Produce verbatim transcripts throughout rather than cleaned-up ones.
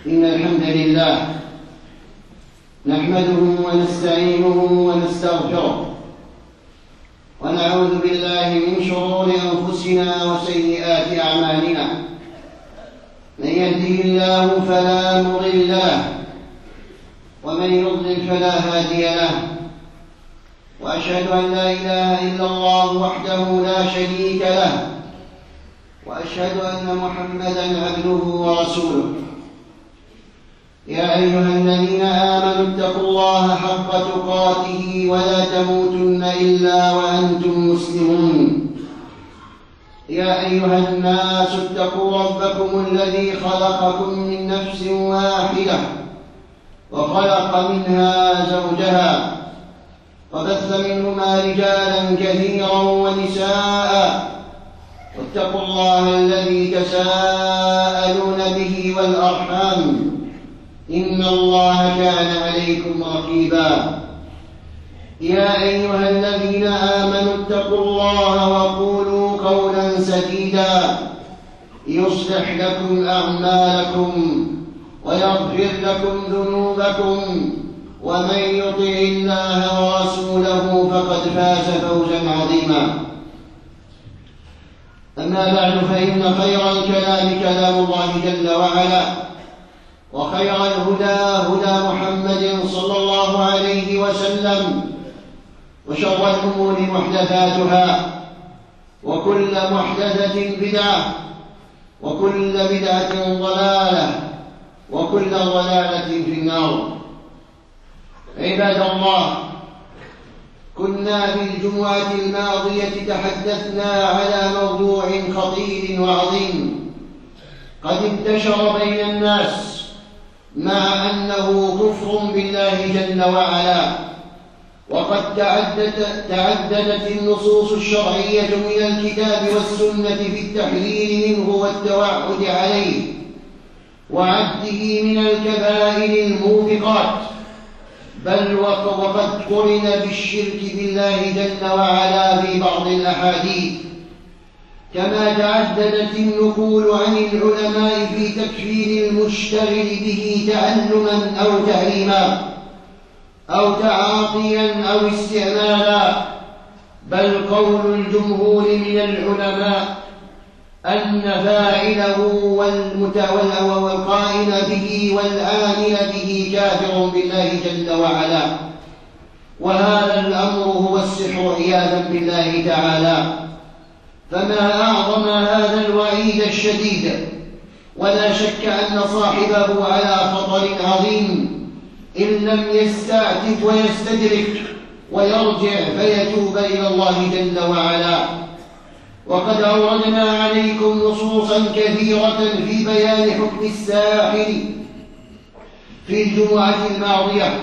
إن الحمد لله نحمده ونستعينه ونستغفره ونعوذ بالله من شرور أنفسنا وسيئات أعمالنا. من يهده الله فلا مضل له ومن يضلل فلا هادي له، وأشهد أن لا إله إلا الله وحده لا شريك له، وأشهد أن محمدًا عبده ورسوله. يا أيها الذين آمنوا اتقوا الله حق تقاته ولا تموتن إلا وأنتم مسلمون. يا أيها الناس اتقوا ربكم الذي خلقكم من نفس واحدة وخلق منها زوجها وبث منهما رجالا كثيرا ونساء، واتقوا الله الذي تساءلون به والأرحام إن الله كان عليكم رقيبا. يا أيها الذين آمنوا اتقوا الله وقولوا قولا سديدا يصلح لكم أعمالكم ويغفر لكم ذنوبكم، ومن يطع الله ورسوله فقد فاز فوزا عظيما. أما بعد، فإن خير الكلام كلام الله جل وعلا، وخير الهدى هدى محمد صلى الله عليه وسلم، وشر الأمور محدثاتها، وكل محدثة بدعة، وكل بدعة ضلالة، وكل ضلالة في النار. عباد الله، كنا في الجمعة الماضية تحدثنا على موضوع خطير وعظيم قد انتشر بين الناس، مع أنه كفر بالله جل وعلا، وقد تعددت, تعددت النصوص الشرعية من الكتاب والسنة في التحذير منه والتوعد عليه وعده من الكبائر الموبقات، بل وقد قرن بالشرك بالله جل وعلا في بعض الأحاديث، كما تعددت النقول عن العلماء في تكفير المشتغل به تعلما أو تعليما أو تعاطيا أو استعمالا، بل قول الجمهور من العلماء أن فاعله والقائل به والعامل به كافر بالله جل وعلا، وهذا الأمر هو السحر عياذا بالله تعالى. فما أعظم هذا الوعيد الشديد، ولا شك أن صاحبه على خطر عظيم إن لم يستعتف ويستدرك ويرجع فيتوب إلى الله جل وعلا. وقد أوردنا عليكم نصوصا كثيرة في بيان حكم الساحر في الجمعة الماضية،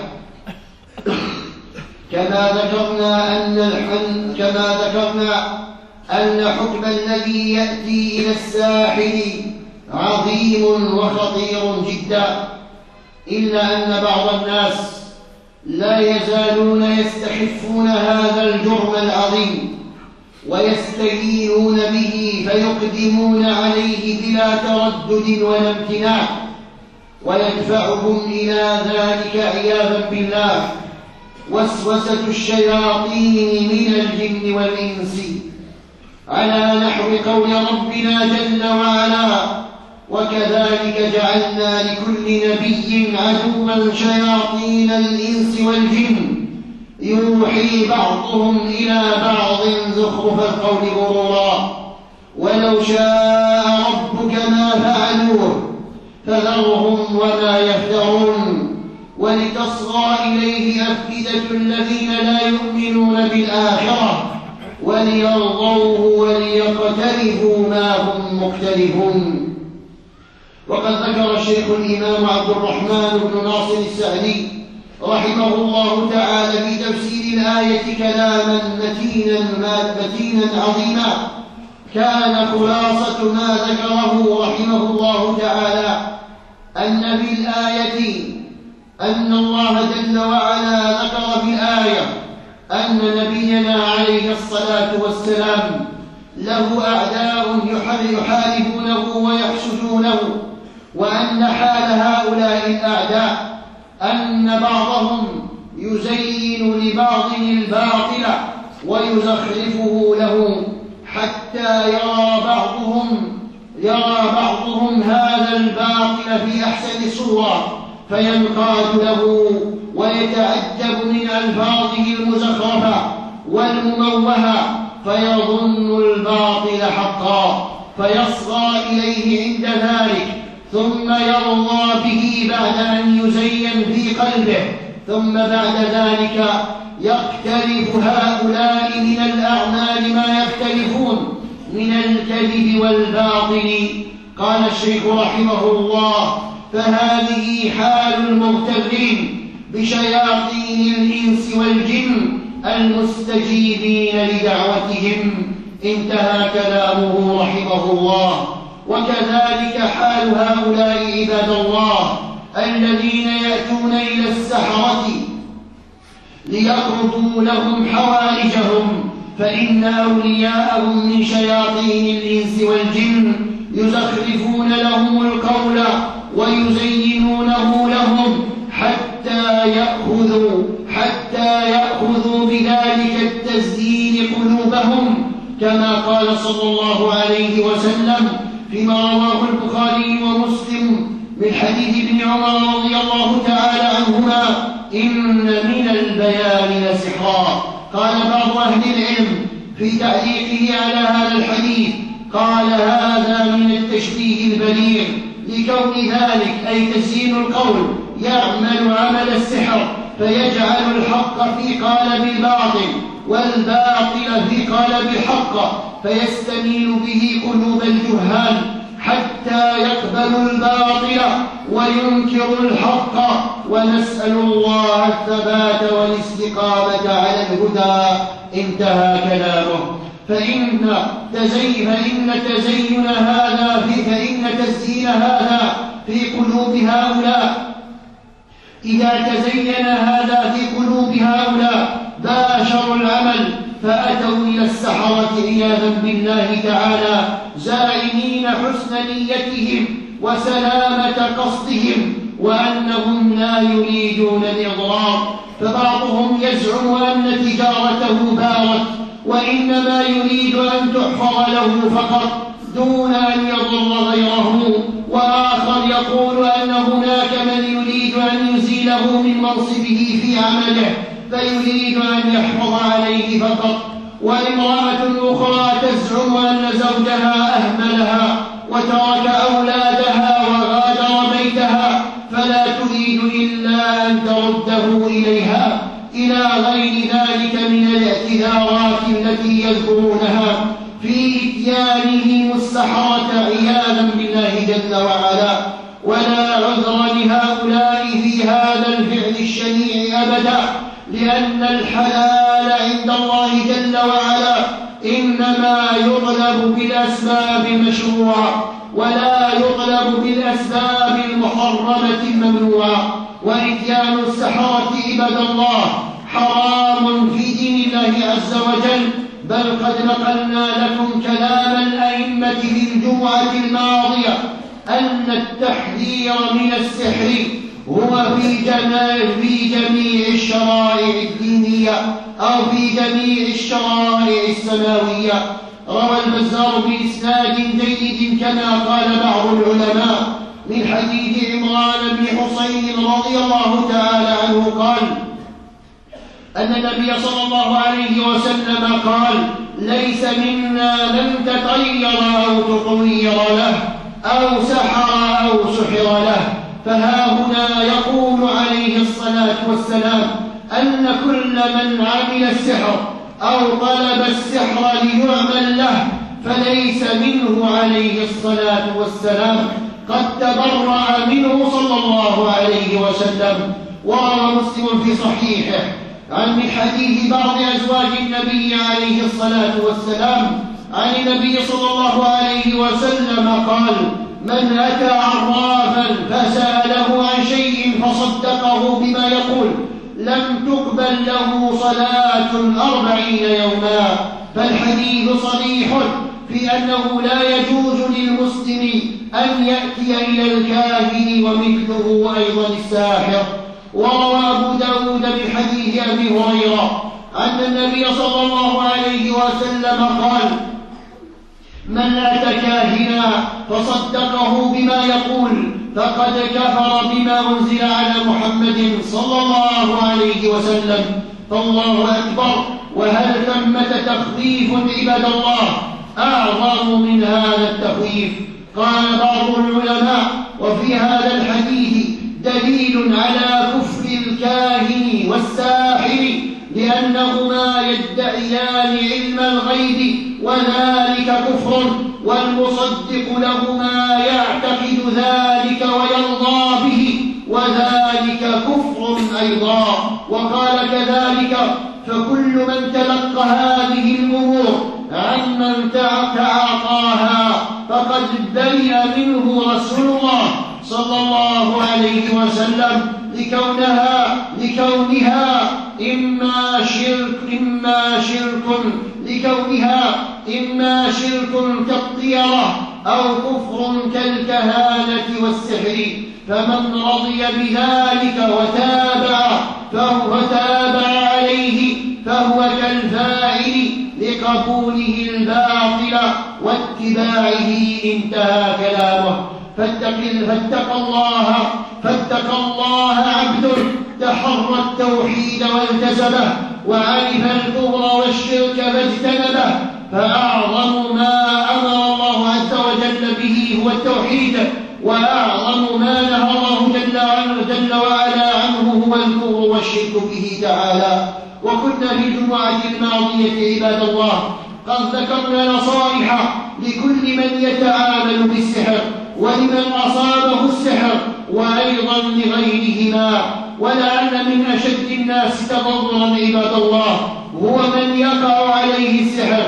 كما ذكرنا أن الحن كما ذكرنا أن حكم الذي يأتي إلى الساحر عظيم وخطير جدا، إلا أن بعض الناس لا يزالون يستخفون هذا الجرم العظيم ويستهينون به، فيقدمون عليه بلا تردد ولا امتناع، ويدفعهم إلى ذلك عياذا بالله وسوسة الشياطين من الجن والإنس، على نحو قول ربنا جل وعلا: وكذلك جعلنا لكل نبي عدوا شياطين الإنس والجن يوحي بعضهم إلى بعض زخرف القول غرورا ولو شاء ربك ما فعلوه فذرهم وما يفترون ولتصغى إليه أفئدة الذين لا يؤمنون بالآخرة وليرضوه وليقترفوا ما هم مقترفون. وقد ذكر الشيخ الإمام عبد الرحمن بن ناصر السعدي رحمه الله تعالى في تفسير الآية كلاما متينا متينا عظيما، كان خلاصة ما ذكره رحمه الله تعالى أن في الآية أن الله جل وعلا ذكر في الآية أن نبينا عليه الصلاة والسلام له أعداء يحاربونه ويحسدونه، وأن حال هؤلاء هؤلاء الأعداء أن بعضهم يزين لبعض الباطل ويزخرفه له حتى يرى بعضهم يرى بعضهم هذا الباطل في أحسن صورة فينقاد له ويتعجب من ألفاظه المزخرفة والمموهة فيظن الباطل حقا فيصغى إليه عند ذلك ثم يرضى به بعد أن يزين في قلبه ثم بعد ذلك يختلف هؤلاء من الأعمال ما يختلفون من الكذب والباطل. قال الشيخ رحمه الله: فهذه حال المغترين بشياطين الإنس والجن المستجيبين لدعوتهم. انتهى كلامه رحمه الله. وكذلك حال هؤلاء عباد الله الذين يأتون إلى السحرة ليقضوا لهم حوائجهم، فإن أولياءهم من شياطين الإنس والجن يزخرفون لهم القول ويزينونه لهم حتى يأخذوا حتى يأخذوا بذلك التزيين قلوبهم، كما قال صلى الله عليه وسلم فيما رواه البخاري ومسلم من حديث ابن عمر رضي الله تعالى عنهما: إن من البيان لسحرا. قال بعض أهل العلم في تعليقه على هذا الحديث: قال هذا من التشبيه البليغ، لكون ذلك أي تزيين القول يعمل عمل السحر فيجعل الحق في قالب الباطل والباطل في قالب الحق، فيستميل به قلوب الجهال حتى يقبلوا الباطل وينكروا الحق. ونسأل الله الثبات والاستقامة على الهدى. انتهى كلامه. فإن تزين فإن تزين هذا في فإن تزيين هذا في قلوب هؤلاء إذا تزين هذا في قلوب هؤلاء باشروا العمل فأتوا إلى السحرة عياذا بالله تعالى زائمين حسن نيتهم وسلامة قصدهم وأنهم لا يريدون الإضرار. فبعضهم يزعم أن تجارته بارت وإنما يريد أن تحفظ له فقط دون أن يضر غيره، وآخر يقول أن هناك من يريد أن يزيله من منصبه في عمله فيريد أن يحفظ عليه فقط. وامرأة أخرى تزعم أن زوجها أهملها وترك أولادها وغادر بيتها فلا تريد إلا أن ترده إليها، إلى غير ذلك من الاعتذارات التي يذكرونها في إتيانهم السحرة عياذا بالله جل وعلا. ولا عذر لهؤلاء في هذا الفعل الشنيع أبدا، لأن الحلال عند الله جل وعلا إنما يطلب بالأسباب المشروعة ولا يطلب بالأسباب المحرمة الممنوعة. وإتيان السحرة عباد الله حرام في دين الله عز وجل، بل قد نقلنا لكم كلام الأئمة في الجمعة الماضية أن التحذير من السحر هو في جميع, في جميع الشرائع الدينية أو في جميع الشرائع السماوية. روى البزار بإسناد جيد كما قال بعض العلماء من حديث عمران بن حصين رضي الله تعالى عنه قال أن النبي صلى الله عليه وسلم قال: ليس منا من تطير أو تطير له أو سحر أو سحر له. فها هنا يقول عليه الصلاة والسلام أن كل من عمل السحر أو طلب السحر ليعمل له فليس منه عليه الصلاة والسلام، قد تبرأ منه صلى الله عليه وسلم. وروى مسلم في صحيحه عن من حديث بعض أزواج النبي عليه الصلاة والسلام عن النبي صلى الله عليه وسلم قال: من أتى عرافا فسأله عن شيء فصدقه بما يقول لم تقبل له صلاة أربعين يوما. فالحديث صريح في أنه لا يجوز للمسلم أن يأتي إلى الكاهن ومثله أيضا الساحر. وروى أبو داود من حديث أبي هريرة أن النبي صلى الله عليه وسلم قال: من أتى كاهنا فصدقه بما يقول فقد كفر بما أنزل على محمد صلى الله عليه وسلم. فالله أكبر. وهل ثمة تخويف عباد الله أعظم من هذا التخويف؟ قال بعض العلماء: وفي هذا الحديث دليل على كفر الكاهن والساحر، لأنهما يدعيان علم الغيب وذلك كفر، والمصدق لهما يعتقد ذلك ويرضى به وذلك كفر أيضا. وقال كذلك: فكل من تلقى هذه الأمور عمن تعاطاها فقد برئ منه رسول الله صلى الله عليه وسلم، لكونها لكونها إما شرك إما شرك لكونها إما شرك كالطيرة أو كفر كالكهانة والسحر. فمن رضي بذلك وتابع فهو تابع عليه فهو كالفاعل لقبوله الباطل واتباعه. انتهى كلامه. فاتق, فاتق الله فاتق الله عبد تحرى التوحيد والتزمه وعرف الكفر والشرك فاجتنبه. فأعظم ما أمر الله عز وجل به هو التوحيد، وأعظم ما نهى الله جل, جل وعلا عنه هو الكفر والشرك به تعالى. وكنا في الجمعة الماضية عباد الله قد ذكرنا نصائح لكل من يتعامل بالسحر ولمن أصابه السحر وأيضا لغيرهما. ولعل من أشد الناس تضررا عباد الله هو من يقع عليه السحر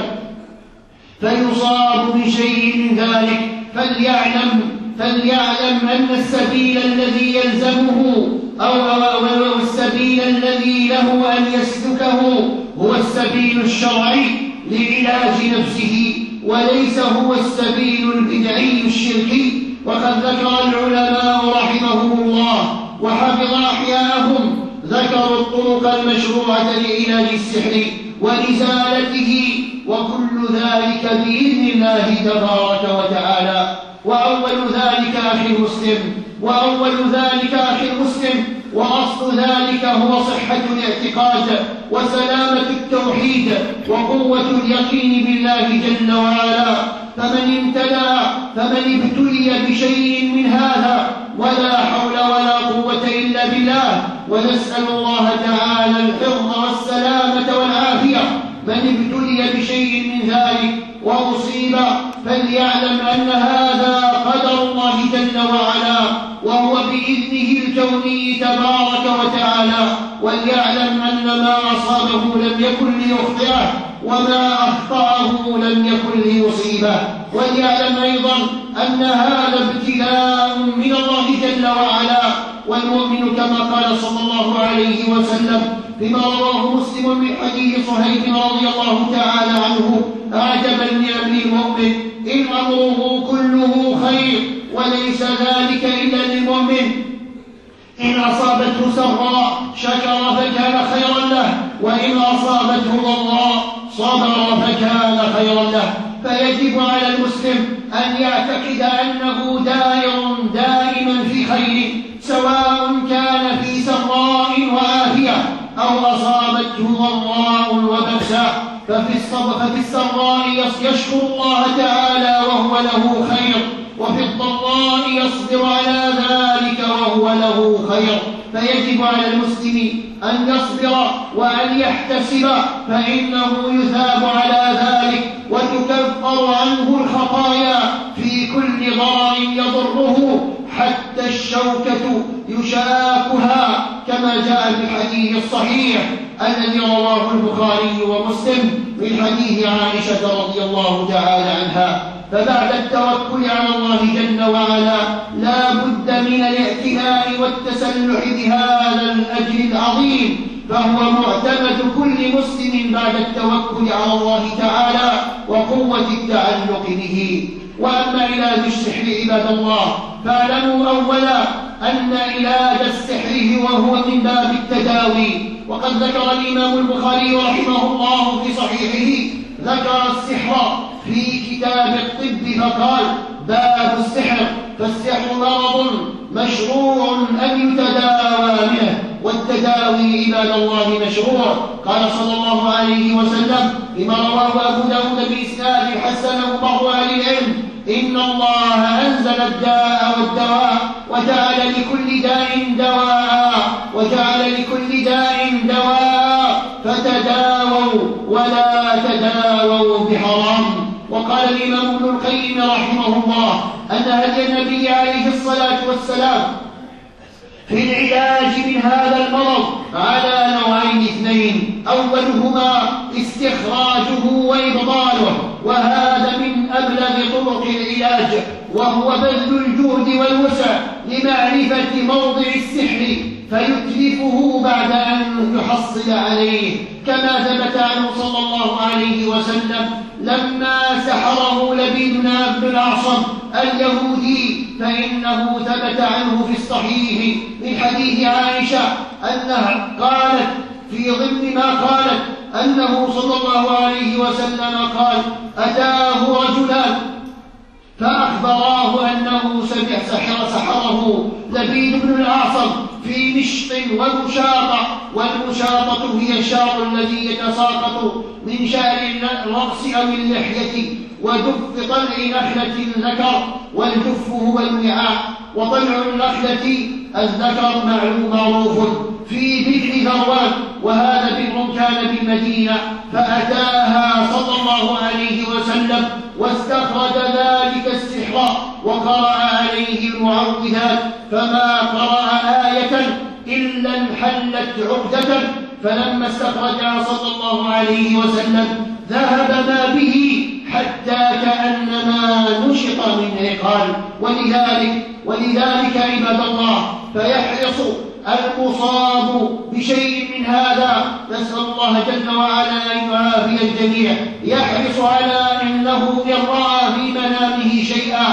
فيصاب بشيء من ذلك، فليعلم فليعلم أن السبيل الذي يلزمه أو, أو السبيل الذي له أن يسلكه هو السبيل الشرعي لعلاج نفسه، وليس هو السبيل البدعي الشركي. وقد ذكر العلماء رحمهم الله وحفظ أحياءهم ذكروا الطرق المشروعة لعلاج السحر ولإزالته، وكل ذلك بإذن الله تبارك وتعالى. وأول ذلك أخي المسلم وأول ذلك أخي المسلم وأصل ذلك هو صحة الاعتقاد وسلامة التوحيد وقوة اليقين بالله جل وعلا. فمن امتلأ فمن ابتلي بشيء من هذا ولا حول ولا قوة إلا بالله، ونسأل الله تعالى الحفظ والسلامة والعافية. من ابتلي بشيء من ذلك وأصيب فليعلم أن هذا قدر الله جل وعلا وهو بإذنه الكوني تبارك وتعالى، وليعلم أن ما أصابه لم يكن ليخطئه وما أخطأه لم يكن ليصيبه. وليعلم أيضا أن هذا ابتلاء من الله جل وعلا، والمؤمن كما قال صلى الله عليه وسلم فيما رواه مسلم من حديث صهيب رضي الله تعالى عنه: أعجبا لأمر المؤمن إن أمره كله خير وليس ذلك إلا للمؤمن، إن أصابته سراء شكر فكان خيرا له، وإن أصابته ضراء صبر فكان خيرا له. فيجب على المسلم أن يعتقد أنه دائر دائما في خير، سواء كان في سراء وعافية أو أصابته ضراء وبأساء. ففي السراء يشكر الله تعالى وهو له خير، وفي الضراء يصبر على ذلك وهو له خير. فيجب على المسلم أن يصبر وأن يحتسب، فإنه يثاب على ذلك وتكفر عنه الخطايا في كل ضرر يضره حتى الشوكة يشاكها، كما جاء في الحديث الصحيح الذي رواه البخاري ومسلم من حديث عائشة رضي الله تعالى عنها. فبعد التوكل على الله جل وعلا لا بد من الاعتناء والتسلح بهذا الأجر العظيم، فهو معتمد كل مسلم بعد التوكل على الله تعالى وقوة التعلق به. وأما علاج السحر عباد الله فاعلموا أولا أن علاج السحر وهو من باب التداوي. وقد ذكر الإمام البخاري رحمه الله في صحيحه ذكر السحر في كتاب الطب فقال: باب السحر، فالسحر مرض مشروع أن يتداوى منه، والتداوي عباد الله مشروع. قال صلى الله عليه وسلم فيما رواه أبو داود بإسناد حسنه بعض أهل العلم: إن الله أنزل الداء والدواء وجعل لكل داء دواء وجعل لكل داء دواء فتداووا ولا تداووا بحرام. وقال الإمام ابن القيم رحمه الله أن هدي النبي عليه الصلاة والسلام في العلاج من هذا المرض على نوعين اثنين: أولهما استخراجه وإبطاله، وهذا من أبلغ طرق العلاج، وهو بذل الجهد والوسع لمعرفة موضع السحر فيتلفه بعد أن يحصل عليه، كما ثبت عنه صلى الله عليه وسلم لما سحره لبيد بن الأعصم اليهودي، فإنه ثبت عنه في الصحيح من حديث عائشة أنها قالت في ضمن ما قالت أنه صلى الله عليه وسلم قال: أتاه رجلان فأخبراه أنه سحر سحره لبيد بن الأعصم في مشط ومشاطة، والمشاطة هي الشعر الذي يتساقط من شعر الرأس أو اللحية، ودف طلع نخلة الذكر، والدف هو الوعاء، وطلع النخلة الذكر معروف في بئر ذروان، وهذا بئر كان بالمدينة، فأتاها صلى الله عليه وسلم واستخرج ذلك السحر وقرأ عليه المعوذات، فما قرأ آية إلا انحلت عقدة، فلما استخرجها صلى الله عليه وسلم ذهب ما به حتى كأنما نشط من عقال. ولذلك ولذلك عباد الله فيحرص المصاب بشيء من هذا، نسأل الله جل وعلا أن يعافي الجميع، يحرص على أنه إن رأى في منامه شيئا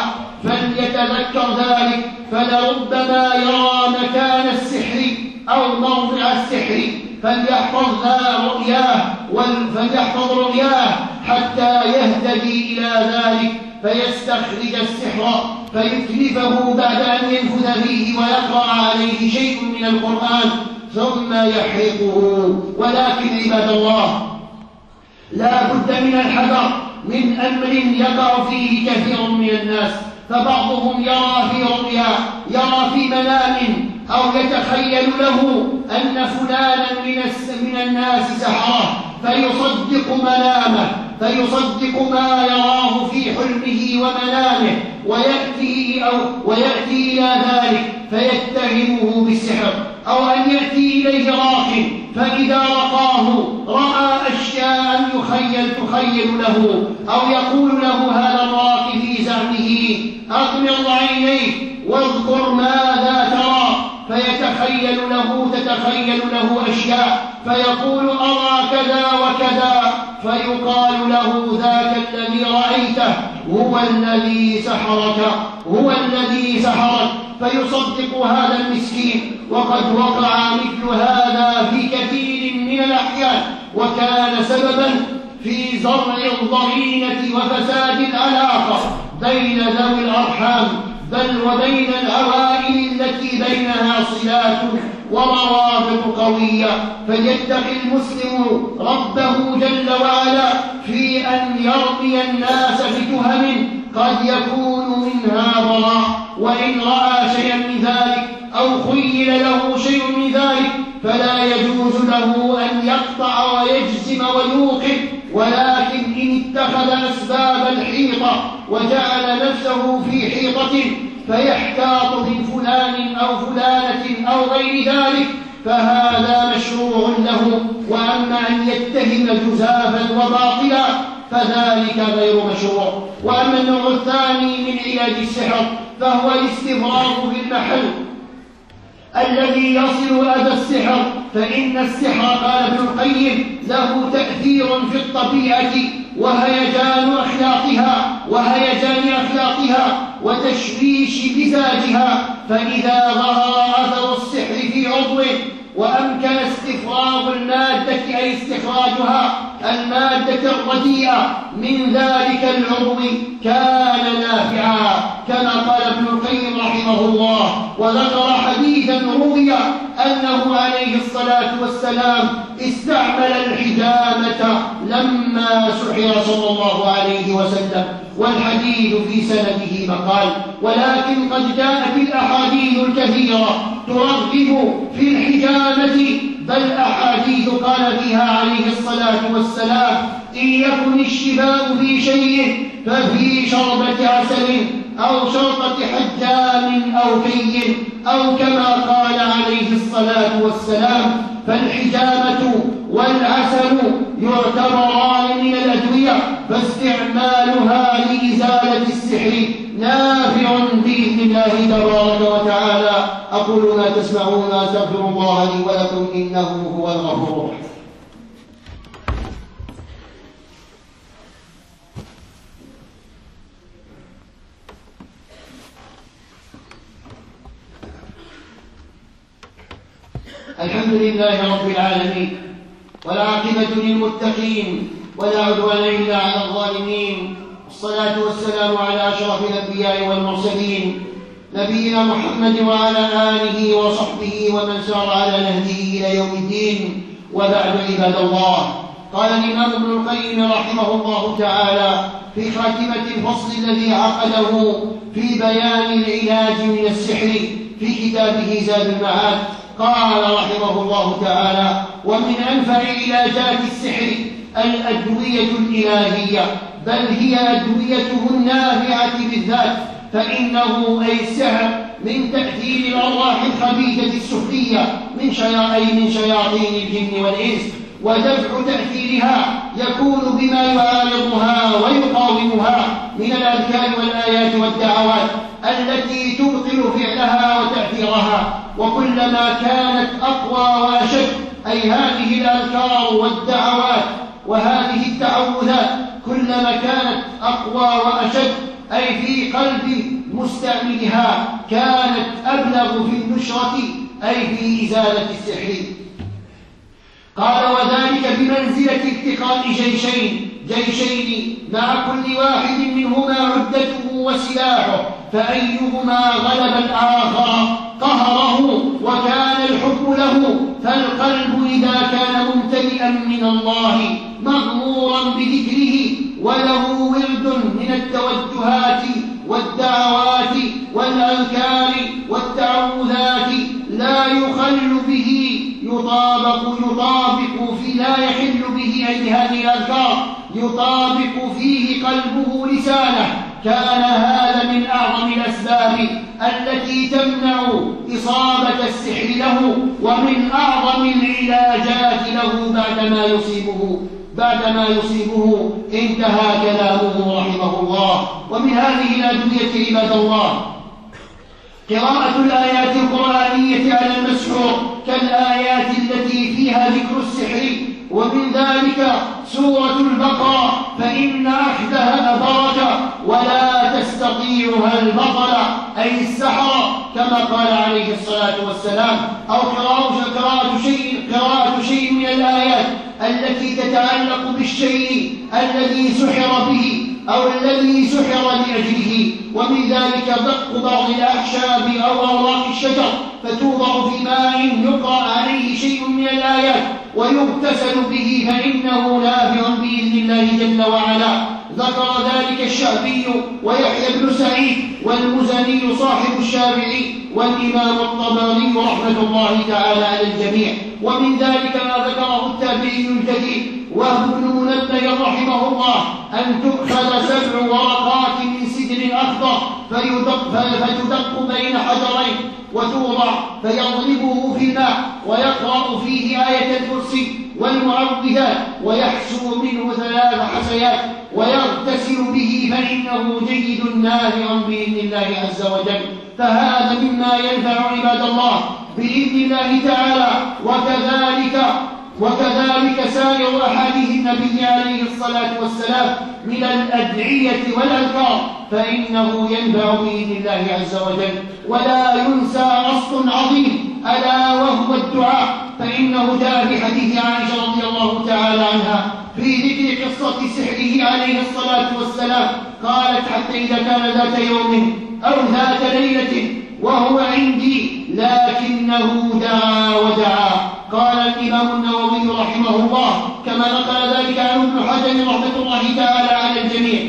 فليتذكر ذلك، فلربما يرى مكان السحر أو موضع السحر، فليحفظ رؤياه فليحفظ رؤياه حتى يهتدي إلى ذلك فيستخرج السحر فيتلفه بعد أن ينفذ فيه ويقرأ عليه شيء من القرآن ثم يحرقه. ولكن عباد الله لا بد من الحذر من أمر يقع فيه كثير من الناس، فبعضهم يرى في رؤيا يرى في منام أو يتخيل له أن فلانا من الناس سحره فيصدق منامه فيصدق ما يراه في حلمه ومنامه، ويأتي, أو ويأتي إلى ذلك فيتهمه بالسحر، أو أن يأتي إليه راق فإذا رقاه رأى أشياء يخيل تخيل له، أو يقول له هذا الراق في زعمه: أغمض عينيك واذكر ماذا ترى، فيتخيل له تتخيل له أشياء فيقول: أرى كذا وكذا، فيقال له: ذاك الذي رأيته هو الذي سحرك هو الذي سحرك فيصدق هذا المسكين. وقد وقع مثل هذا في كثير من الأحيان، وكان سببا في زرع الضغينة وفساد العلاقة بين ذوي الأرحام، بل وبين العوائل التي بينها صلات وروابط قوية. فليتق المسلم ربه جل وعلا في أن يرمي الناس بتهم قد يكون منها براء، وإن رأى شيئا من ذلك أو خيل له شيء من ذلك فلا يجوز له أن يقطع ويجزم ويوقف، ولكن إن اتخذ أسباب الحيطة وجعل نفسه في حيطة فيحتاط من فلان أو فلانة أو غير ذلك فهذا مشروع له. وأما أن يتهم جزافا وباطلا فذلك غير مشروع. وأما النوع الثاني من علاج السحر فهو الاستفراغ في المحل الذي يصل أذى السحر، فإن السحر قال ابن القيم له تأثير في الطبيعة وهيجان أخلاقها وهيجان أخلاقها وتشويش مزاجها، فإذا ظهر أثر السحر في عضو وأمكن استفراغ المادة أي استخراجها المادة الرديئة من ذلك العضو كان نافعا، كما قال ابن القيم رحمه الله. وذكر حديثا روي أنه عليه الصلاة والسلام استعمل الحجامة لما سحر صلى الله عليه وسلم، والحديث في سنده مقال، ولكن قد جاءت الأحاديث الكثيرة ترغب في الحجامة، بل أحاديث قال فيها عليه الصلاة والسلام: إن يكن الشفاء في شيء ففي شربة عسل أو شرطة حجام أو كي، أو كما قال عليه الصلاة والسلام. فالحجامة والعسل يعتبران من الأدوية، فاستعمالها لإزالة السحر نافع بإذن الله تبارك وتعالى. أقول ما تسمعون، أستغفر الله لي ولكم إنه هو الغفور الرحيم. الحمد لله رب العالمين، والعاقبة للمتقين، ولا عدوان إلا على الظالمين، والصلاة والسلام على أشرف الأنبياء والمرسلين نبينا محمد وعلى آله وصحبه ومن سار على نهجه إلى يوم الدين. وبعد، عباد الله، قال الإمام ابن القيم رحمه الله تعالى في خاتمة الفصل الذي عقده في بيان العلاج من السحر في كتابه زاد المعاد، قال رحمه الله تعالى: ومن أنفع علاجات السحر الأدوية الإلهية، بل هي أدويته النافعة بالذات، فإنه أي السحر من تأثير الأرواح الخبيثة السفلية من من شياطين الجن والإنس، ودفع تأثيرها يكون بما يعارضها ويقاومها من الأذكار والآيات والدعوات التي تبطل فعلها وتأثيرها. وكلما كانت أقوى وأشد، أي هذه الأذكار والدعوات وهذه التعوذات، كلما كانت أقوى وأشد أي في قلب مستعملها، كانت أبلغ في النشرة أي في إزالة السحر. قال: وذلك بمنزلة التقاء جيشين جيشين مع كل واحد منهما عدته وسلاحه، فأيهما غلب الآخر قهره وكان الحكم له. فالقلب إذا كان ممتلئا من الله مغمورا بذكره وله ورد من التوجهات والدعوات والأذكار والتعوذات لا يخل به يطابق يطابق في لا يحل به أي هذه الأذكار يطابق فيه قلبه لسانه، كان هذا من أعظم الأسباب التي تمنع إصابة السحر له، ومن أعظم العلاجات له بعدما يصيبه بعدما يصيبه انتهى كلامه رحمه الله. ومن هذه الأدوية عباد الله قراءة الآيات القرآنية على المسحور كالآيات التي فيها ذكر السحر، ومن ذلك سورة البقرة، فإن أخذها بركة ولا تستطيعها البطلة أي السحرة، كما قال عليه الصلاة والسلام. أو قراءة شيء, قراءة شيء من الآيات التي تتعلق بالشيء الذي سحر به أو الذي سحر لأجله، ومن ذلك دق بعض الأعشاب أو أوراق الشجر فتوضع في ماء يقرأ عليه شيء من الآيات ويغتسل به، فإنه نافع بإذن الله جل وعلا. ذكر ذلك الشعبي ويحيى بن سعيد والمزني صاحب الشافعي والإمام الطبري رحمة الله تعالى على الجميع. ومن ذلك ما ذكره التابعي الجديد وهب بن منبه رحمه الله أن تؤخذ سبع ورقات من سدر أخضر فيدق فتدق بين حجرين وتوضع فيضربه في الماء ويقرأ فيه آية الكرسي والمعوذات ويحسو منه ثلاث حسيات ويغتسل به، فإنه جيد نافع بإذن الله عز وجل. فهذا مما ينفع عباد الله بإذن الله تعالى. وكذلك وكذلك سائر أحاديث النبي عليه الصلاة والسلام من الأدعية والأذكار، فإنه ينبع بإذن الله عز وجل. ولا ينسى أصل عظيم ألا وهو الدعاء، فإنه جاء في حديث عائشة رضي الله تعالى عنها في ذكر قصة سحره عليه الصلاة والسلام، قالت: حتى إذا كان ذات يوم أو ذات ليلة وهو عندي لكنه دعا ودعا. قال الإمام النووي رحمه الله كما نقل ذلك عن ابن حجر رحمة الله تعالى على الجميع: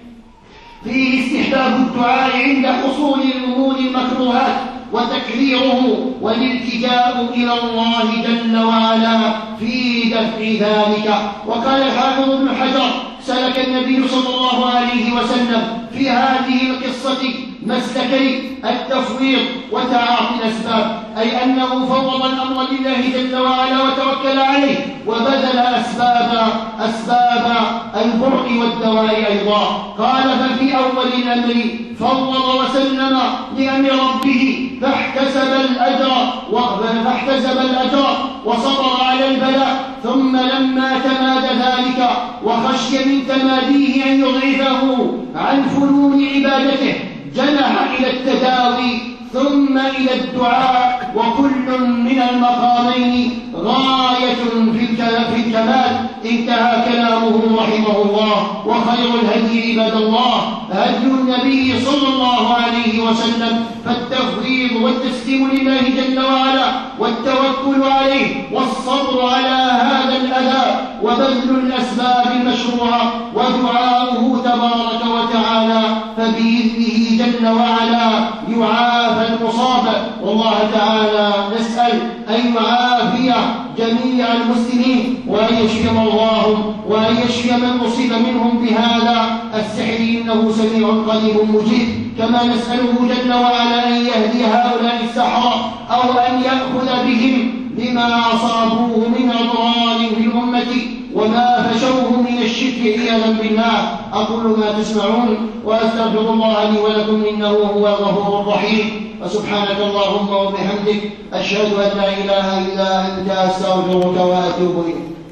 فيه استحباب الدعاء عند حصول الأمور المكروهات وتكريره والالتجاء إلى الله جل وعلا في دفع ذلك. وقال الحافظ ابن حجر: سلك النبي صلى الله عليه وسلم في هذه القصة مسلكي التفويض وتعاطي الأسباب، أي أنه فوض الأمر لله جل وعلا وتوكل عليه وبذل أسباب أسباب البرء والدواء أيضا. قال: ففي أول الأمر فوض وسلم لأمر ربه فاحتسب الأجر فاحتسب الأجر وصبر على البلاء، ثم لما تمادى ذلك وخشي من تماديه أن يضعفه عن فنون عبادته جنح إلى التداوي ثم إلى الدعاء، وكل من المقامين غاية في الكمال. انتهى كلامه رحمه الله. وخير الهدي عباد الله هدي النبي صلى الله عليه وسلم، فالتفويض والتسليم لله جل وعلا والتوكل عليه والصبر على هذا الأذى وبذل الأسباب المشروعة ودعاؤه تبارك وتعالى، فبإذنه جل وعلا يعافى المصاب. والله تعالى نسأل أن يعافي جميع المسلمين وأن يشفي مرضاهم وأن يشفي من أصيب منهم بهذا السحر، إنه سميع قريب مجيب. كما نسأله جل وعلا أن يهدي هؤلاء السحرة أو أن يأخذ بهم بما أصابوه من أضرار في الأمة وما فشوه من الشرك عياذا بالله. أقول ما تسمعون وأستغفر الله لي ولكم إنه هو الغفور الرحيم. وسبحانك اللهم وبحمدك أشهد أن لا إله إلا أنت أستغفرك وأتوب إليك.